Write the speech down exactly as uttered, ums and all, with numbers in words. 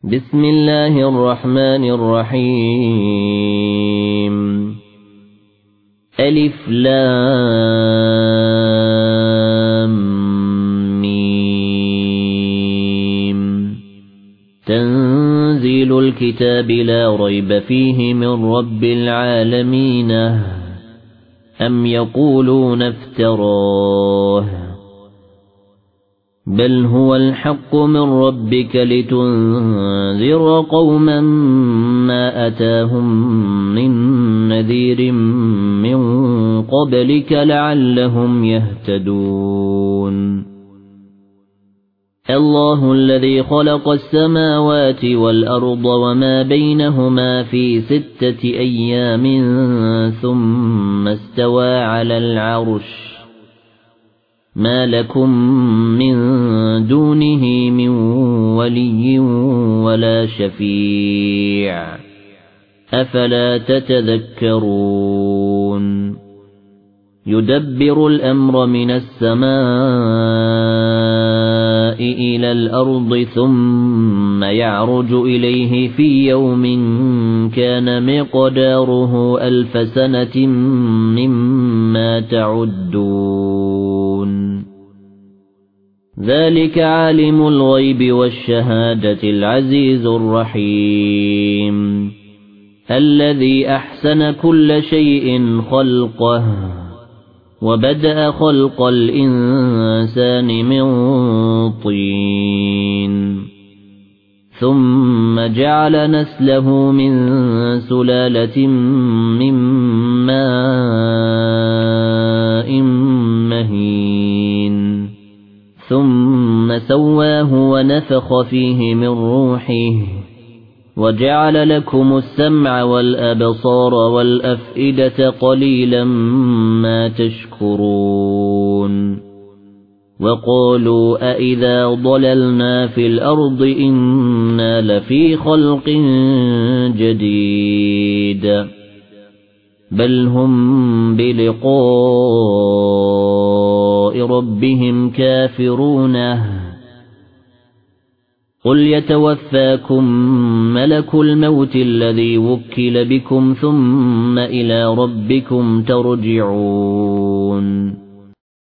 بسم الله الرحمن الرحيم ألف لام ميم تنزيل الكتاب لا ريب فيه من رب العالمين أم يقولون افتراه بل هو الحق من ربك لتنذر قوما ما أتاهم من نذير من قبلك لعلهم يهتدون الله الذي خلق السماوات والأرض وما بينهما في ستة أيام ثم استوى على العرش ما لكم من دونه من ولي ولا شفيع أفلا تتذكرون يدبر الأمر من السماء إلى الأرض ثم يعرج إليه في يوم كان مقداره ألف سنة مما تعدون ذلك عالم الغيب والشهادة العزيز الرحيم الذي أحسن كل شيء خلقه وبدأ خلق الإنسان من طين ثم جعل نسله من سلالة من ماء مهين ثم سواه ونفخ فيه من روحه وجعل لكم السمع والأبصار والأفئدة قليلا ما تشكرون وقالوا أئذا ضللنا في الأرض إنا لفي خلق جديد بل هم بلقاء ربهم كافرون قل يتوفاكم ملك الموت الذي وكل بكم ثم إلى ربكم ترجعون